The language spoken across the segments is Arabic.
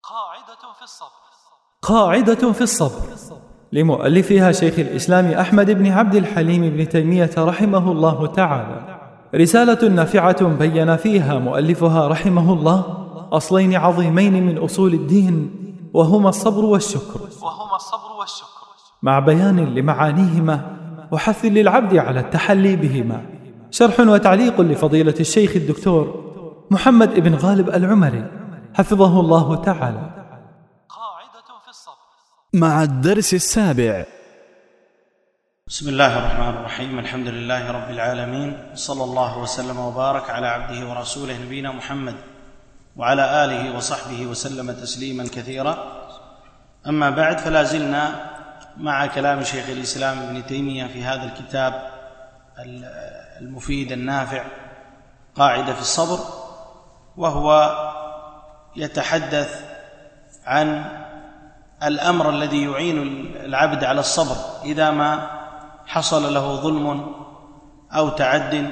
قاعدة في الصبر لمؤلفها شيخ الإسلام أحمد بن عبد الحليم بن تيمية رحمه الله تعالى، رسالة نافعة بين فيها مؤلفها رحمه الله أصلين عظيمين من أصول الدين، وهما الصبر والشكر، مع بيان لمعانيهما وحث للعبد على التحلي بهما. شرح وتعليق لفضيلة الشيخ الدكتور محمد بن غالب العمري حفظه الله تعالى. مع الدرس السابع. بسم الله الرحمن الرحيم. الحمد لله رب العالمين، صلى الله وسلم وبارك على عبده ورسوله نبينا محمد وعلى آله وصحبه وسلم تسليما كثيرا. أما بعد، فلا زلنا مع كلام شيخ الإسلام ابن تيمية في هذا الكتاب المفيد النافع قاعدة في الصبر، وهو يتحدث عن الأمر الذي يعين العبد على الصبر إذا ما حصل له ظلم أو تعد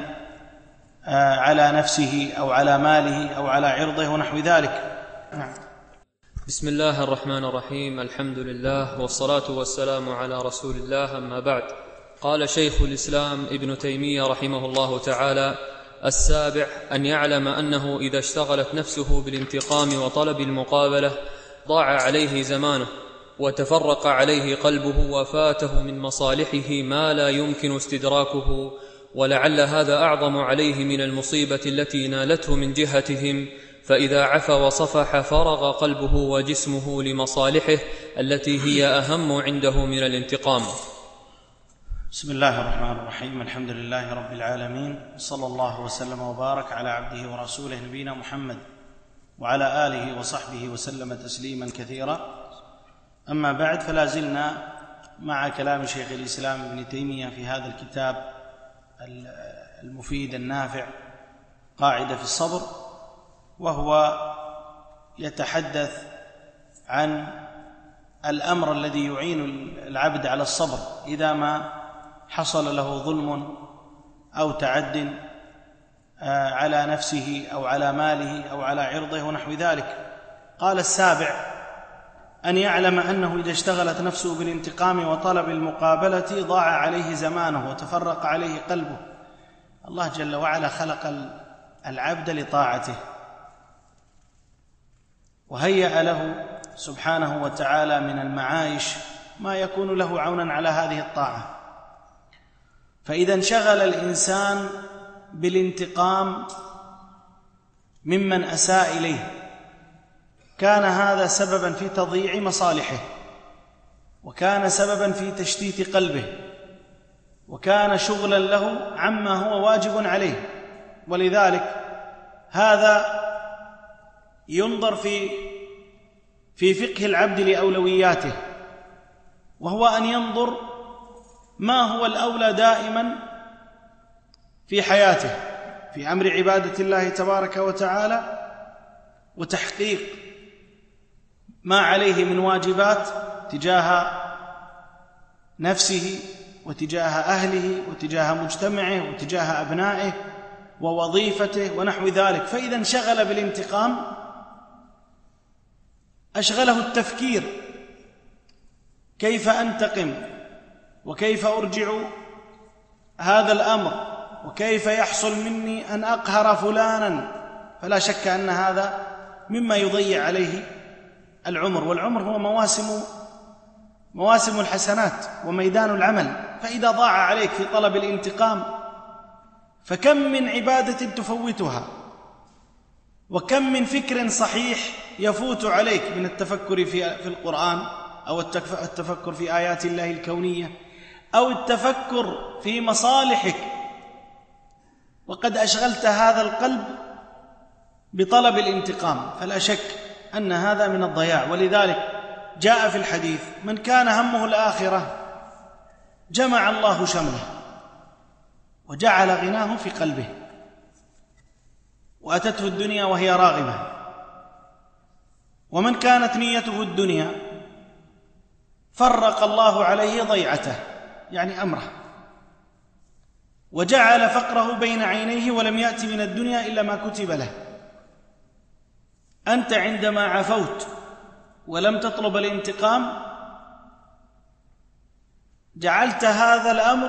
على نفسه أو على ماله أو على عرضه ونحو ذلك. بسم الله الرحمن الرحيم. الحمد لله والصلاة والسلام على رسول الله، أما بعد. قال شيخ الإسلام ابن تيمية رحمه الله تعالى: السابع أن يعلم أنه إذا اشتغلت نفسه بالانتقام وطلب المقابلة ضاع عليه زمانه، وتفرق عليه قلبه، وفاته من مصالحه ما لا يمكن استدراكه، ولعل هذا أعظم عليه من المصيبة التي نالته من جهتهم، فإذا عفا وصفح فرغ قلبه وجسمه لمصالحه التي هي أهم عنده من الانتقام. بسم الله الرحمن الرحيم. الحمد لله رب العالمين، صلى الله وسلم وبارك على عبده ورسوله نبينا محمد وعلى آله وصحبه وسلم تسليما كثيرا. أما بعد، فلا زلنا مع كلام شيخ الإسلام ابن تيمية في هذا الكتاب المفيد النافع قاعدة في الصبر، وهو يتحدث عن الأمر الذي يعين العبد على الصبر إذا ما حصل له ظلم أو تعد على نفسه أو على ماله أو على عرضه ونحو ذلك. قال: السابع أن يعلم أنه إذا اشتغلت نفسه بالانتقام وطلب المقابلة ضاع عليه زمانه وتفرق عليه قلبه. الله جل وعلا خلق العبد لطاعته، وهيأ له سبحانه وتعالى من المعايش ما يكون له عونا على هذه الطاعة. فإذا انشغل الإنسان بالانتقام ممن أساء إليه كان هذا سببا في تضييع مصالحه، وكان سببا في تشتيت قلبه، وكان شغلا له عما هو واجب عليه. ولذلك هذا ينظر في فقه العبد لأولوياته، وهو أن ينظر ما هو الأولى دائما في حياته في أمر عبادة الله تبارك وتعالى وتحقيق ما عليه من واجبات تجاه نفسه وتجاه أهله وتجاه مجتمعه وتجاه أبنائه ووظيفته ونحو ذلك. فإذا انشغل بالانتقام أشغله التفكير كيف أنتقم، وكيف أرجع هذا الأمر، وكيف يحصل مني أن أقهر فلانا. فلا شك أن هذا مما يضيع عليه العمر، والعمر هو مواسم الحسنات وميدان العمل. فإذا ضاع عليك في طلب الانتقام فكم من عبادة تفوتها، وكم من فكر صحيح يفوت عليك من التفكر في القرآن، أو التفكر في آيات الله الكونية، أو التفكر في مصالحك، وقد أشغلت هذا القلب بطلب الانتقام. فلا شك أن هذا من الضياع. ولذلك جاء في الحديث: من كان همه الآخرة جمع الله شمله وجعل غناه في قلبه، وأتته الدنيا وهي راغمة. ومن كانت نيته الدنيا فرق الله عليه ضيعته، يعني أمره، وجعل فقره بين عينيه ولم يأت من الدنيا إلا ما كتب له. أنت عندما عفوت ولم تطلب الانتقام جعلت هذا الأمر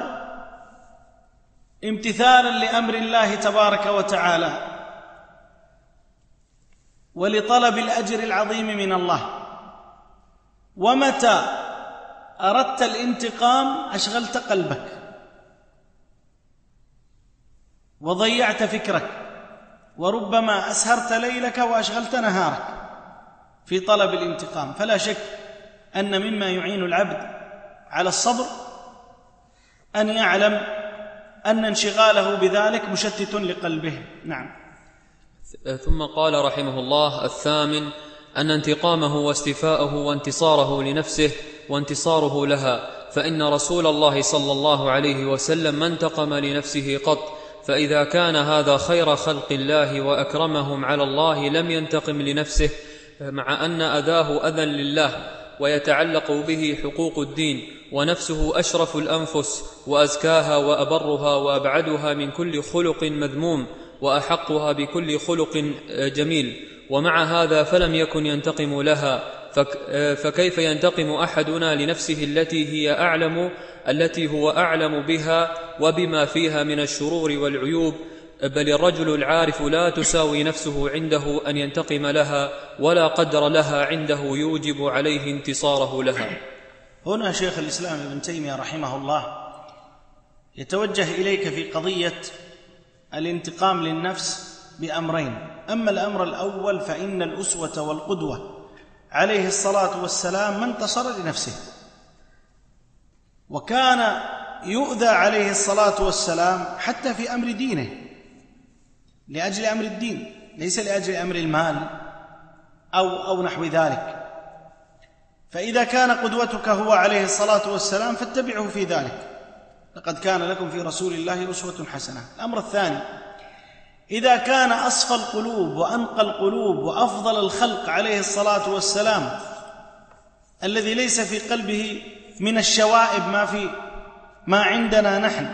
امتثالا لأمر الله تبارك وتعالى ولطلب الأجر العظيم من الله. ومتى أردت الانتقام أشغلت قلبك وضيعت فكرك، وربما أسهرت ليلك وأشغلت نهارك في طلب الانتقام. فلا شك أن مما يعين العبد على الصبر أن يعلم أن انشغاله بذلك مشتت لقلبه. نعم. ثم قال رحمه الله: الثامن أن انتقامه واستيفاءه وانتصاره لنفسه وانتصاره لها، فإن رسول الله صلى الله عليه وسلم ما انتقم لنفسه قط، فإذا كان هذا خير خلق الله وأكرمهم على الله لم ينتقم لنفسه، مع أن أذاه أذى لله ويتعلق به حقوق الدين، ونفسه أشرف الأنفس وأزكاها وأبرها وأبعدها من كل خلق مذموم وأحقها بكل خلق جميل، ومع هذا فلم يكن ينتقم لها. فكيف ينتقم أحدنا لنفسه التي هو أعلم بها وبما فيها من الشرور والعيوب؟ بل الرجل العارف لا تساوي نفسه عنده أن ينتقم لها، ولا قدر لها عنده يوجب عليه انتصاره لها. هنا شيخ الإسلام ابن تيمية رحمه الله يتوجه إليك في قضية الانتقام للنفس بأمرين. أما الأمر الأول فإن الأسوة والقدوة عليه الصلاة والسلام ما انتصر لنفسه، وكان يؤذى عليه الصلاة والسلام حتى في أمر دينه لأجل أمر الدين، ليس لأجل أمر المال أو نحو ذلك. فإذا كان قدوتك هو عليه الصلاة والسلام فاتبعه في ذلك، لقد كان لكم في رسول الله أسوة حسنة. الأمر الثاني: إذا كان أصفى القلوب وأنقى القلوب وأفضل الخلق عليه الصلاة والسلام الذي ليس في قلبه من الشوائب ما عندنا نحن،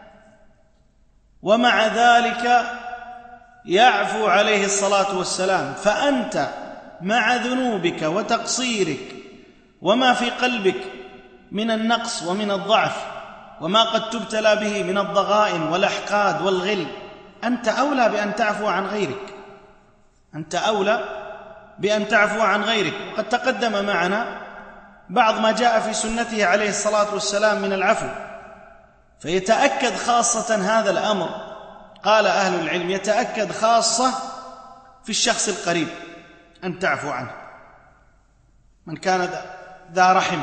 ومع ذلك يعفو عليه الصلاة والسلام، فأنت مع ذنوبك وتقصيرك وما في قلبك من النقص ومن الضعف وما قد تبتلى به من الضغائن والأحقاد والغل، أنت أولى بأن تعفو عن غيرك، أنت أولى بأن تعفو عن غيرك. وقد تقدم معنا بعض ما جاء في سنته عليه الصلاة والسلام من العفو، فيتأكد خاصة هذا الأمر، قال أهل العلم يتأكد خاصة في الشخص القريب أن تعفو عنه، من كان ذا رحم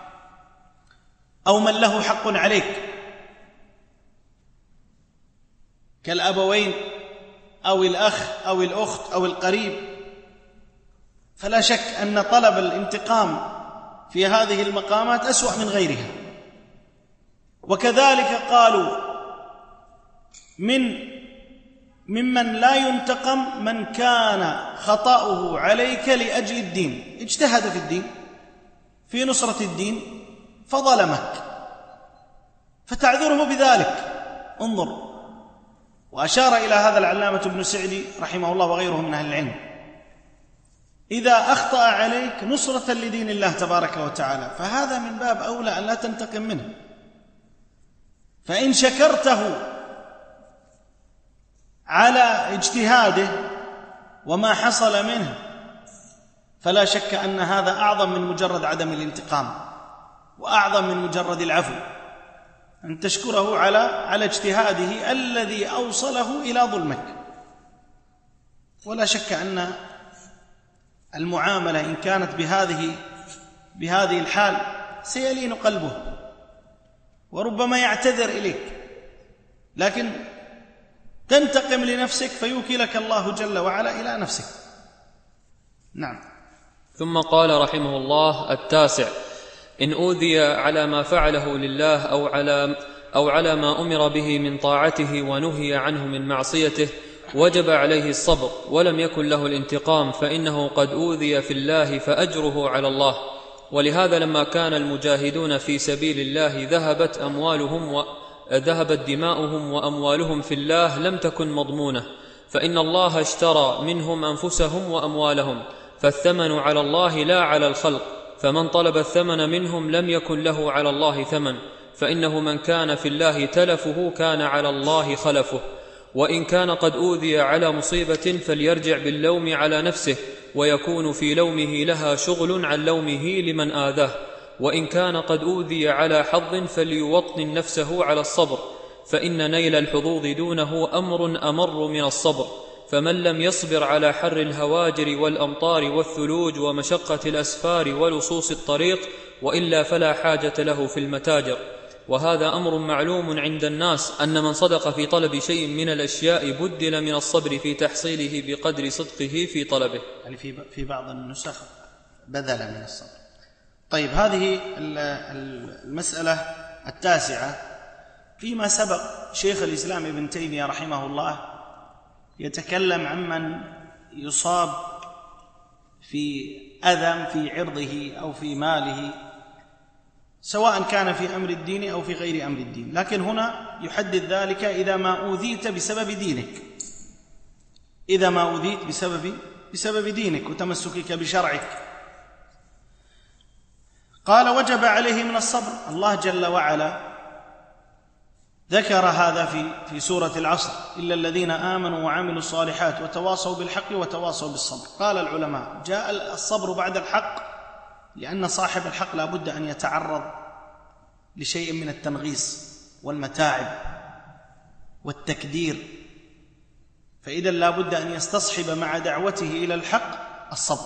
أو من له حق عليك كالأبوين أو الأخ أو الأخت أو القريب، فلا شك أن طلب الانتقام في هذه المقامات أسوأ من غيرها. وكذلك قالوا ممن لا ينتقم من كان خطأه عليك لأجل الدين، اجتهد في الدين في نصرة الدين فظلمك فتعذره بذلك. انظر، وأشار إلى هذا العلامة ابن سعدي رحمه الله وغيره من أهل العلم: إذا أخطأ عليك نصرة لدين الله تبارك وتعالى فهذا من باب أولى أن لا تنتقم منه، فإن شكرته على اجتهاده وما حصل منه فلا شك أن هذا أعظم من مجرد عدم الانتقام، وأعظم من مجرد العفو، أن تشكره على اجتهاده الذي أوصله إلى ظلمك. ولا شك أن المعاملة إن كانت بهذه الحال سيلين قلبه وربما يعتذر إليك، لكن تنتقم لنفسك فيوكلك الله جل وعلا إلى نفسك. نعم. ثم قال رحمه الله: التاسع: إن أوذي على ما فعله لله أو على ما أمر به من طاعته ونهي عنه من معصيته وجب عليه الصبر ولم يكن له الانتقام، فإنه قد أوذي في الله فأجره على الله. ولهذا لما كان المجاهدون في سبيل الله ذهبت دماؤهم وأموالهم في الله لم تكن مضمونة، فإن الله اشترى منهم أنفسهم وأموالهم، فالثمن على الله لا على الخلق، فمن طلب الثمن منهم لم يكن له على الله ثمن، فإنه من كان في الله تلفه كان على الله خلفه. وإن كان قد أوذي على مصيبة فليرجع باللوم على نفسه، ويكون في لومه لها شغل عن لومه لمن آذاه. وإن كان قد أوذي على حظ فليوطن نفسه على الصبر، فإن نيل الحظوظ دونه أمر من الصبر. فمن لم يصبر على حر الهواجر والأمطار والثلوج ومشقة الأسفار ولصوص الطريق وإلا فلا حاجة له في المتاجر. وهذا أمر معلوم عند الناس أن من صدق في طلب شيء من الأشياء بدل من الصبر في تحصيله بقدر صدقه في طلبه. يعني في بعض النسخ بذل من الصبر. طيب، هذه المسألة التاسعة. فيما سبق شيخ الإسلام ابن تيمية رحمه الله يتكلم عمن يصاب في أذى في عرضه أو في ماله، سواء كان في أمر الدين أو في غير أمر الدين، لكن هنا يحدد ذلك إذا ما أوذيت بسبب دينك، إذا ما أوذيت بسبب دينك وتمسكك بشرعك. قال: وجب عليه من الصبر. الله جل وعلا ذكر هذا في سورة العصر: إلا الذين آمنوا وعملوا الصالحات وتواصوا بالحق وتواصوا بالصبر. قال العلماء: جاء الصبر بعد الحق لأن صاحب الحق لا بد أن يتعرض لشيء من التنغيص والمتاعب والتكدير، فإذا لا بد أن يستصحب مع دعوته إلى الحق الصبر.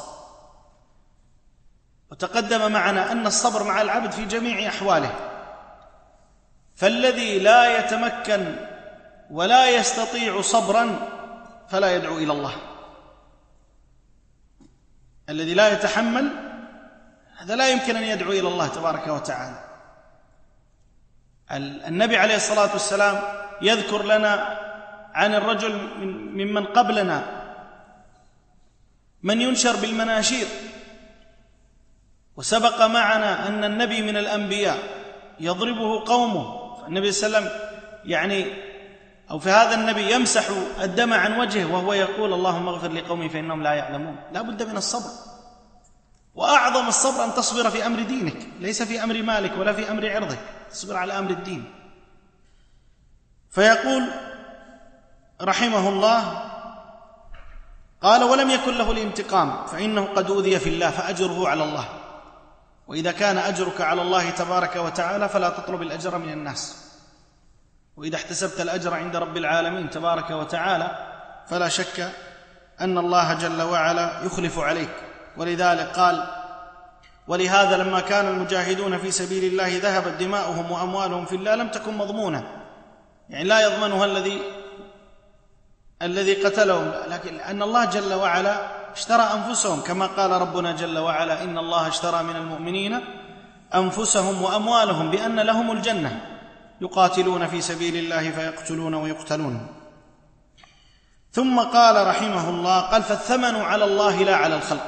وتقدم معنا أن الصبر مع العبد في جميع أحواله، فالذي لا يتمكن ولا يستطيع صبرا فلا يدعو إلى الله. الذي لا يتحمل هذا لا يمكن أن يدعو إلى الله تبارك وتعالى. النبي عليه الصلاة والسلام يذكر لنا عن الرجل ممن قبلنا من ينشر بالمناشير، وسبق معنا أن النبي من الأنبياء يضربه قومه، فالنبي صلى الله عليه وسلم أو في هذا النبي يمسح الدم عن وجهه وهو يقول: اللهم اغفر لقومي فإنهم لا يعلمون. لا بد من الصبر، وأعظم الصبر أن تصبر في أمر دينك، ليس في أمر مالك ولا في أمر عرضك، تصبر على أمر الدين. فيقول رحمه الله: قال: ولم يكن له الانتقام فإنه قد أوذي في الله فأجره على الله. وإذا كان أجرك على الله تبارك وتعالى فلا تطلب الأجر من الناس، وإذا احتسبت الأجر عند رب العالمين تبارك وتعالى فلا شك أن الله جل وعلا يخلف عليك. ولذلك قال: ولهذا لما كان المجاهدون في سبيل الله ذهبت دماؤهم وأموالهم في الله لم تكن مضمونة، يعني لا يضمنها الذي قتلهم، لكن أن الله جل وعلا اشترى أنفسهم، كما قال ربنا جل وعلا: إن الله اشترى من المؤمنين أنفسهم وأموالهم بأن لهم الجنة يقاتلون في سبيل الله فيقتلون ويقتلون. ثم قال رحمه الله: قال: فالثمن على الله لا على الخلق.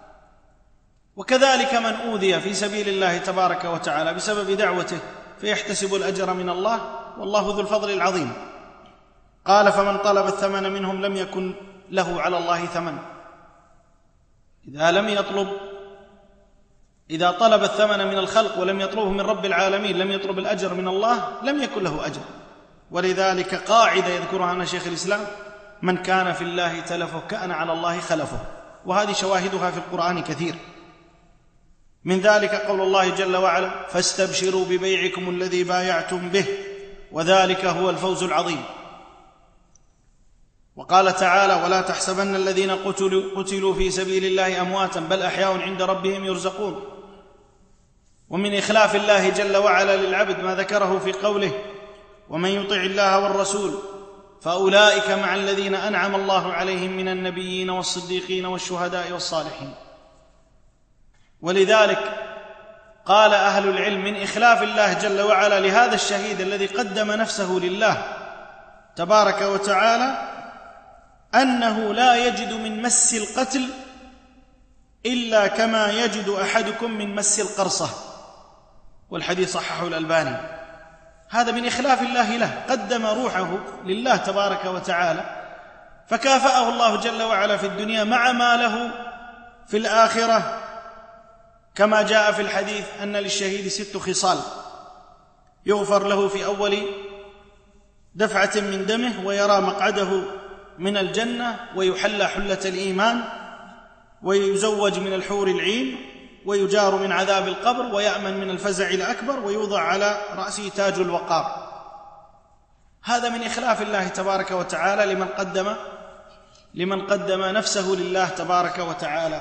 وكذلك من أوذي في سبيل الله تبارك وتعالى بسبب دعوته فيحتسب الأجر من الله، والله ذو الفضل العظيم. قال: فمن طلب الثمن منهم لم يكن له على الله ثمن. إذا طلب الثمن من الخلق ولم يطلبه من رب العالمين، لم يطلب الأجر من الله، لم يكن له أجر. ولذلك قاعدة يذكرها أن شيخ الإسلام: من كان في الله تلفه كان على الله خلفه. وهذه شواهدها في القرآن كثير. من ذلك قول الله جل وعلا: فاستبشروا ببيعكم الذي بايعتم به وذلك هو الفوز العظيم. وقال تعالى: ولا تحسبن الذين قتلوا في سبيل الله أمواتا بل أحياء عند ربهم يرزقون. ومن إخلاف الله جل وعلا للعبد ما ذكره في قوله: ومن يطع الله والرسول فأولئك مع الذين أنعم الله عليهم من النبيين والصديقين والشهداء والصالحين. ولذلك قال أهل العلم: من إخلاف الله جل وعلا لهذا الشهيد الذي قدم نفسه لله تبارك وتعالى أنه لا يجد من مس القتل إلا كما يجد أحدكم من مس القرصة، والحديث صححه الألباني. هذا من إخلاف الله له، قدم روحه لله تبارك وتعالى، فكافأه الله جل وعلا في الدنيا مع ما له في الآخرة كما جاء في الحديث أن للشهيد 6 خصال: يغفر له في أول دفعة من دمه، ويرى مقعده من الجنة، ويحلى حلة الإيمان، ويزوج من الحور العين، ويجار من عذاب القبر، ويأمن من الفزع الأكبر، ويوضع على رأسه تاج الوقار. هذا من إخلاف الله تبارك وتعالى لمن قدم نفسه لله تبارك وتعالى.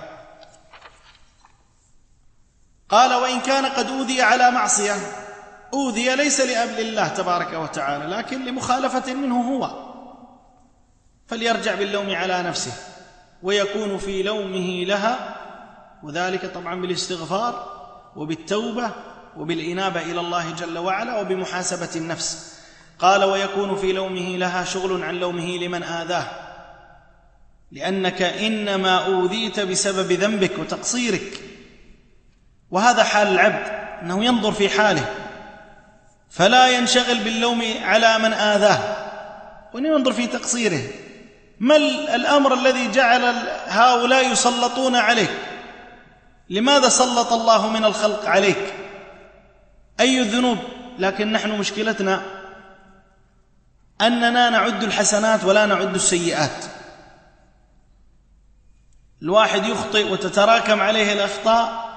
قال: وإن كان قد أوذي على معصية، أوذي ليس لأجل الله تبارك وتعالى، لكن لمخالفة منه هو، فليرجع باللوم على نفسه، ويكون في لومه لها، وذلك طبعا بالاستغفار وبالتوبة وبالإنابة إلى الله جل وعلا وبمحاسبة النفس. قال: ويكون في لومه لها شغل عن لومه لمن آذاه، لأنك إنما أوذيت بسبب ذنبك وتقصيرك. وهذا حال العبد، أنه ينظر في حاله فلا ينشغل باللوم على من آذاه، وينظر في تقصيره. ما الأمر الذي جعل هؤلاء يسلطون عليك؟ لماذا سلط الله من الخلق عليك؟ أي الذنوب؟ لكن نحن مشكلتنا أننا نعد الحسنات ولا نعد السيئات. الواحد يخطئ وتتراكم عليه الأخطاء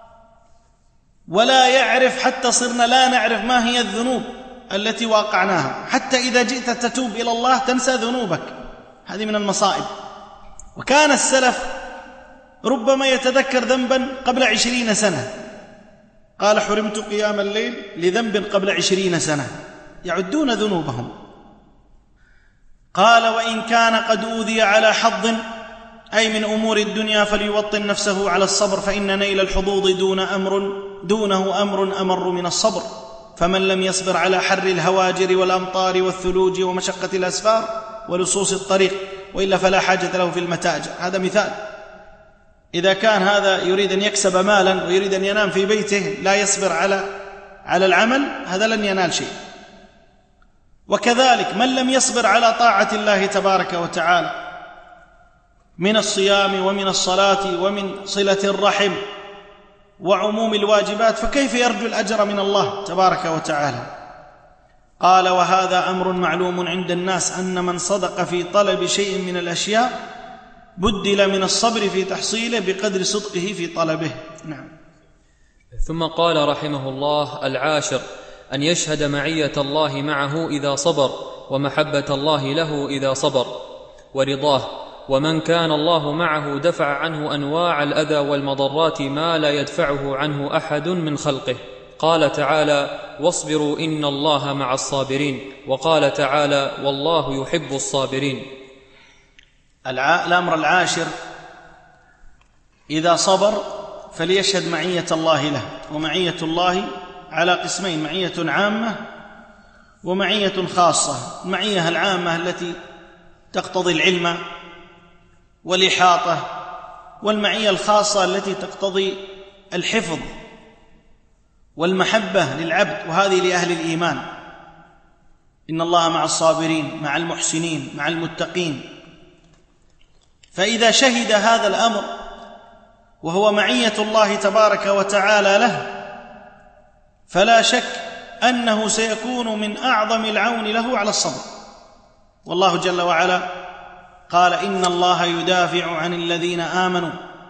ولا يعرف، حتى صرنا لا نعرف ما هي الذنوب التي واقعناها، حتى إذا جئت تتوب إلى الله تنسى ذنوبك. هذه من المصائب. وكان السلف ربما يتذكر ذنبا قبل 20 سنة، قال: حرمت قيام الليل لذنب قبل 20 سنة، يعدون ذنوبهم. قال: وإن كان قد أوذي على حظ، أي من أمور الدنيا، فليوطن نفسه على الصبر، فإن نيل الحظوظ دونه أمر أمر من الصبر. فمن لم يصبر على حر الهواجر والأمطار والثلوج ومشقة الأسفار ولصوص الطريق وإلا فلا حاجة له في المتاجر. هذا مثال. إذا كان هذا يريد أن يكسب مالا ويريد أن ينام في بيته لا يصبر على العمل، هذا لن ينال شيء. وكذلك من لم يصبر على طاعة الله تبارك وتعالى من الصيام ومن الصلاة ومن صلة الرحم وعموم الواجبات، فكيف يرجو الأجر من الله تبارك وتعالى؟ قال: وهذا أمر معلوم عند الناس، أن من صدق في طلب شيء من الأشياء بدل من الصبر في تحصيله بقدر صدقه في طلبه. نعم. ثم قال رحمه الله: العاشر أن يشهد معية الله معه إذا صبر، ومحبة الله له إذا صبر، ورضاه. ومن كان الله معه دفع عنه أنواع الأذى والمضرات ما لا يدفعه عنه أحد من خلقه. قال تعالى: واصبروا إن الله مع الصابرين. وقال تعالى: والله يحب الصابرين. الأمر العاشر: إذا صبر فليشهد معية الله له. ومعية الله على قسمين: معية عامة ومعية خاصة. المعية العامة التي تقتضي العلم والإحاطة، والمعية الخاصة التي تقتضي الحفظ والمحبة للعبد، وهذه لأهل الإيمان. إن الله مع الصابرين، مع المحسنين، مع المتقين. فإذا شهد هذا الأمر وهو معية الله تبارك وتعالى له، فلا شك أنه سيكون من أعظم العون له على الصبر. والله جل وعلا قال: إن الله يدافع عن الذين آمنوا.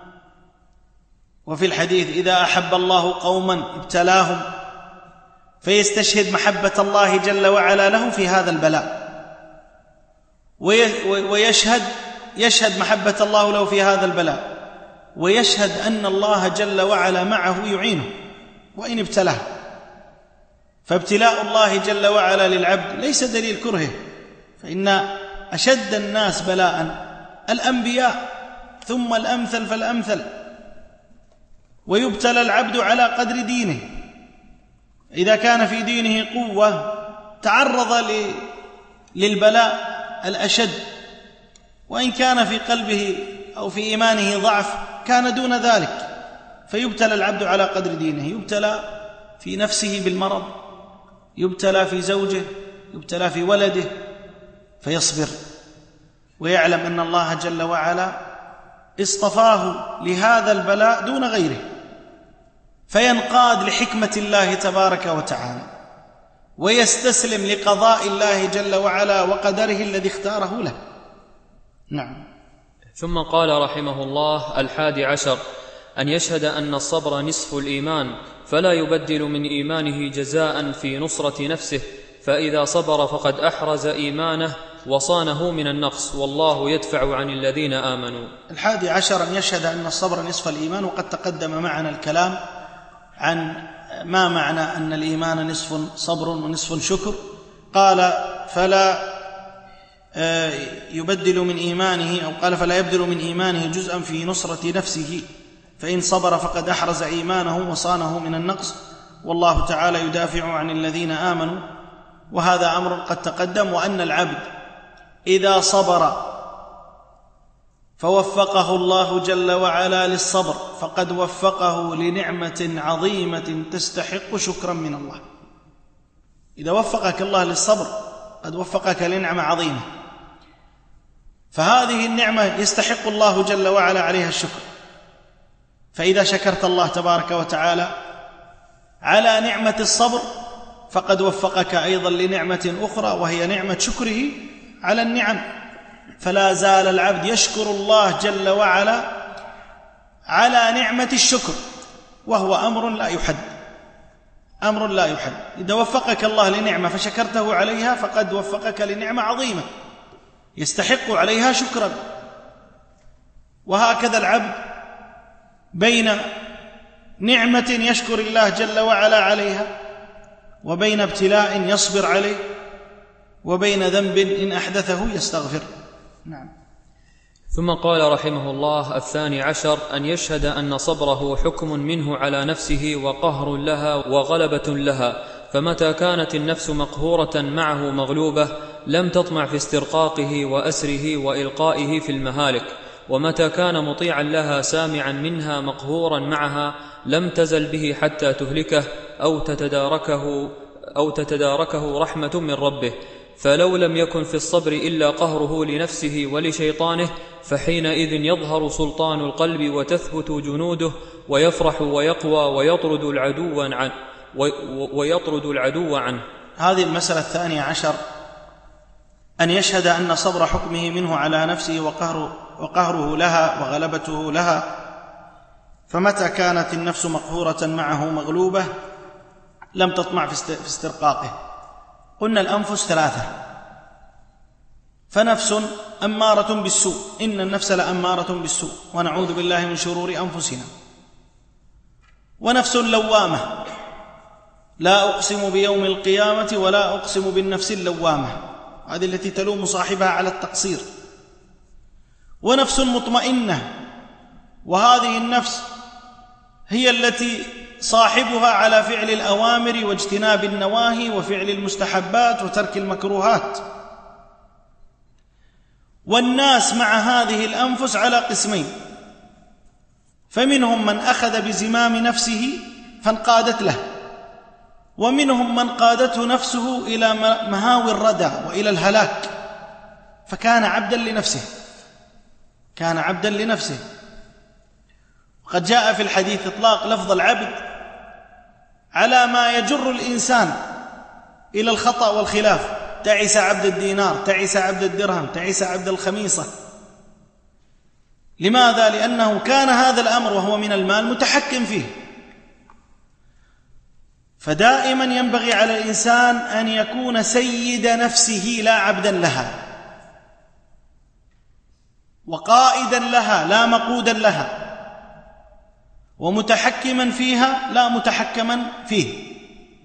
وفي الحديث: إذا أحب الله قوما ابتلاهم، فيستشهد محبة الله جل وعلا له في هذا البلاء، ويشهد محبة الله له في هذا البلاء، ويشهد أن الله جل وعلا معه يعينه وإن ابتلاه. فابتلاء الله جل وعلا للعبد ليس دليل كرهه، فإن أشد الناس بلاء الأنبياء، ثم الأمثل فالأمثل، ويبتلى العبد على قدر دينه. إذا كان في دينه قوة تعرض للبلاء الأشد، وإن كان في قلبه أو في إيمانه ضعف كان دون ذلك، فيبتلى العبد على قدر دينه. يبتلى في نفسه بالمرض، يبتلى في زوجه، يبتلى في ولده، فيصبر ويعلم أن الله جل وعلا اصطفاه لهذا البلاء دون غيره، فينقاد لحكمة الله تبارك وتعالى ويستسلم لقضاء الله جل وعلا وقدره الذي اختاره له. نعم. ثم قال رحمه الله: 11 أن يشهد أن الصبر نصف الإيمان، فلا يبدل من إيمانه جزاء في نصرة نفسه، فإذا صبر فقد أحرز إيمانه وصانه من النقص، والله يدفع عن الذين آمنوا. 11 أن يشهد أن الصبر نصف الإيمان، وقد تقدم معنا الكلام عن ما معنى أن الإيمان نصف صبر ونصف شكر. قال: فلا يبدل من إيمانه، أو قال: فلا يبدل من إيمانه جزءا في نصرة نفسه، فإن صبر فقد أحرز إيمانه وصانه من النقص، والله تعالى يدافع عن الذين آمنوا. وهذا أمر قد تقدم، وأن العبد إذا صبر فوفقه الله جل وعلا للصبر فقد وفقه لنعمة عظيمة تستحق شكرا من الله. إذا وفقك الله للصبر قد وفقك لنعمة عظيمة، فهذه النعمة يستحق الله جل وعلا عليها الشكر. فإذا شكرت الله تبارك وتعالى على نعمة الصبر فقد وفقك أيضا لنعمة أخرى، وهي نعمة شكره على النعم. فلا زال العبد يشكر الله جل وعلا على نعمة الشكر، وهو أمر لا يحد، أمر لا يحد. إذا وفقك الله لنعمة فشكرته عليها فقد وفقك لنعمة عظيمة يستحق عليها شكرا. وهكذا العبد بين نعمة يشكر الله جل وعلا عليها، وبين ابتلاء يصبر عليه، وبين ذنب إن أحدثه يستغفر. نعم. ثم قال رحمه الله: 12 أن يشهد أن صبره حكم منه على نفسه وقهر لها وغلبة لها، فمتى كانت النفس مقهورة معه مغلوبة لم تطمع في استرقاقه وأسره وإلقائه في المهالك، ومتى كان مطيعا لها سامعا منها مقهورا معها لم تزل به حتى تهلكه أو تتداركه رحمة من ربه. فلو لم يكن في الصبر إلا قهره لنفسه ولشيطانه فحينئذ يظهر سلطان القلب وتثبت جنوده ويفرح ويقوى ويطرد العدو عنه. هذه المسألة 12 أن يشهد أن صبر حكمه منه على نفسه وقهره لها وغلبته لها، فمتى كانت النفس مقهورة معه مغلوبة لم تطمع في استرقاقه. قلنا الأنفس 3، فنفس أمارة بالسوء، إن النفس لأمارة بالسوء ونعوذ بالله من شرور أنفسنا، ونفس لوامة، لا أقسم بيوم القيامة ولا أقسم بالنفس اللوامة، هذه التي تلوم صاحبها على التقصير، ونفس مطمئنة، وهذه النفس هي التي صاحبها على فعل الأوامر واجتناب النواهي وفعل المستحبات وترك المكروهات. والناس مع هذه الأنفس على قسمين، فمنهم من أخذ بزمام نفسه فانقادت له، ومنهم من قادته نفسه إلى مهاوي الردى وإلى الهلاك فكان عبدا لنفسه، كان عبدا لنفسه. وقد جاء في الحديث إطلاق لفظ العبد على ما يجر الإنسان إلى الخطأ والخلاف، تعس عبد الدينار، تعس عبد الدرهم، تعس عبد الخميصة. لماذا؟ لأنه كان هذا الأمر وهو من المال متحكم فيه. فدائما ينبغي على الإنسان أن يكون سيد نفسه لا عبدا لها، وقائدا لها لا مقودا لها، ومتحكما فيها لا متحكما فيه.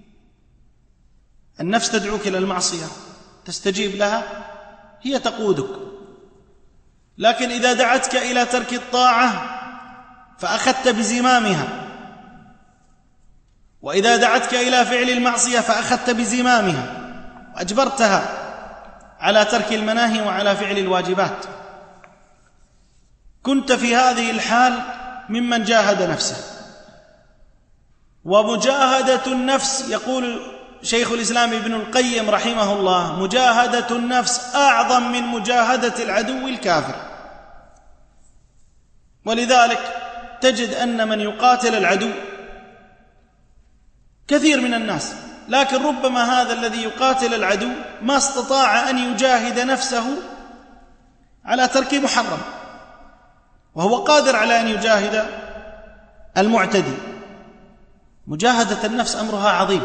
النفس تدعوك إلى المعصية تستجيب لها، هي تقودك، لكن إذا دعتك إلى ترك الطاعة فأخذت بزمامها، وإذا دعتك إلى فعل المعصية فأخذت بزمامها وأجبرتها على ترك المناهي وعلى فعل الواجبات. كنت في هذه الحال ممن جاهد نفسه. ومجاهدة النفس، يقول شيخ الإسلام ابن القيم رحمه الله: مجاهدة النفس أعظم من مجاهدة العدو الكافر. ولذلك تجد أن من يقاتل العدو كثير من الناس، لكن ربما هذا الذي يقاتل العدو ما استطاع أن يجاهد نفسه على ترك محرم، وهو قادر على أن يجاهد المعتدي. مجاهدة النفس أمرها عظيم.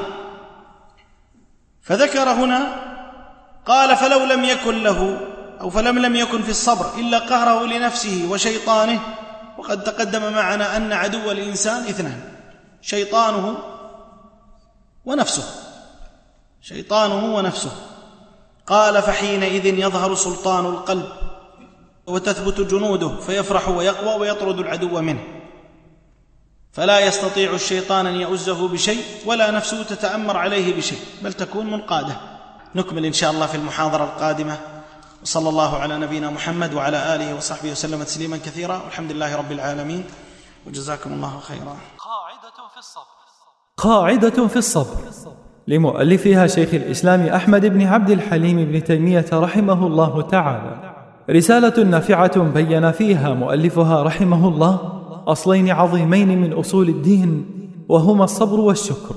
فذكر هنا قال فلو لم يكن له أو فلم يكن في الصبر إلا قهره لنفسه وشيطانه. وقد تقدم معنا أن عدو الإنسان اثنان: شيطانه ونفسه. قال فحينئذ يظهر سلطان القلب وتثبت جنوده فيفرح ويقوى ويطرد العدو منه، فلا يستطيع الشيطان أن يؤزه بشيء ولا نفسه تتأمر عليه بشيء، بل تكون منقادة. نكمل إن شاء الله في المحاضرة القادمة. وصلى الله على نبينا محمد وعلى آله وصحبه وسلم تسليما كثيرا، والحمد لله رب العالمين، وجزاكم الله خيرا. قاعدة في الصبر لمؤلفها شيخ الإسلام أحمد بن عبد الحليم بن تيمية رحمه الله تعالى، رسالة نافعة بين فيها مؤلفها رحمه الله أصلين عظيمين من أصول الدين، وهما الصبر والشكر،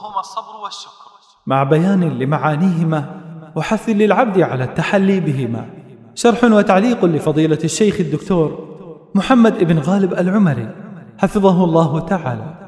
مع بيان لمعانيهما وحث للعبد على التحلي بهما. شرح وتعليق لفضيلة الشيخ الدكتور محمد بن غالب العمري حفظه الله تعالى.